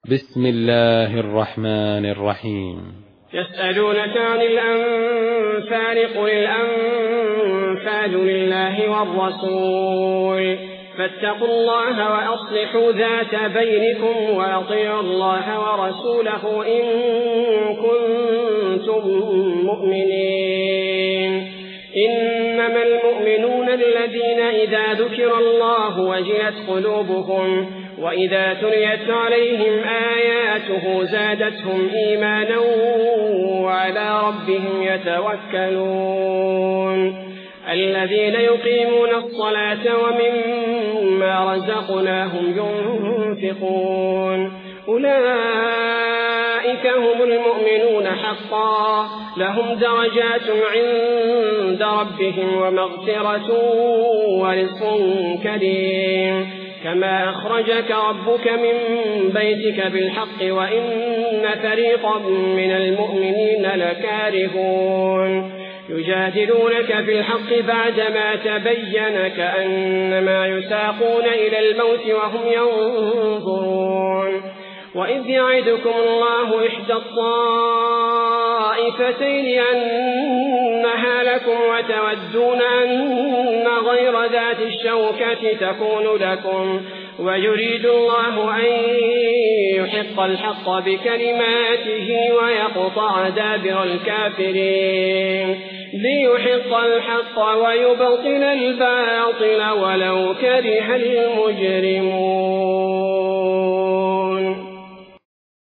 بسم الله الرحمن الرحيم. يسألونك عن الأنفال قل الأنفال لله والرسول فاتقوا الله وأصلحوا ذات بينكم وأطيعوا الله ورسوله إن كنتم مؤمنين. إنما المؤمنون الذين إذا ذكر الله وجلت قلوبهم وإذا تليت عليهم آياته زادتهم إيمانا وعلى ربهم يتوكلون. الذين يقيمون الصلاة ومما رزقناهم ينفقون أولئك هم المؤمنون حقا لهم درجات عند ربهم ومغفرة ورزق كريم. كما أخرجك ربك من بيتك بالحق وإن فريقا من المؤمنين لكارهون يجادلونك في الحق بعدما تبين كأنما يساقون إلى الموت وهم ينظرون. وإذ يعدكم الله إحدى الطائفتين أنها لكم وتودون أن غير ذات الشوكة تكون لكم ويريد الله أن يحق الحق بكلماته ويقطع دابر الكافرين ليحق الحق ويبطل الباطل ولو كره المجرمون.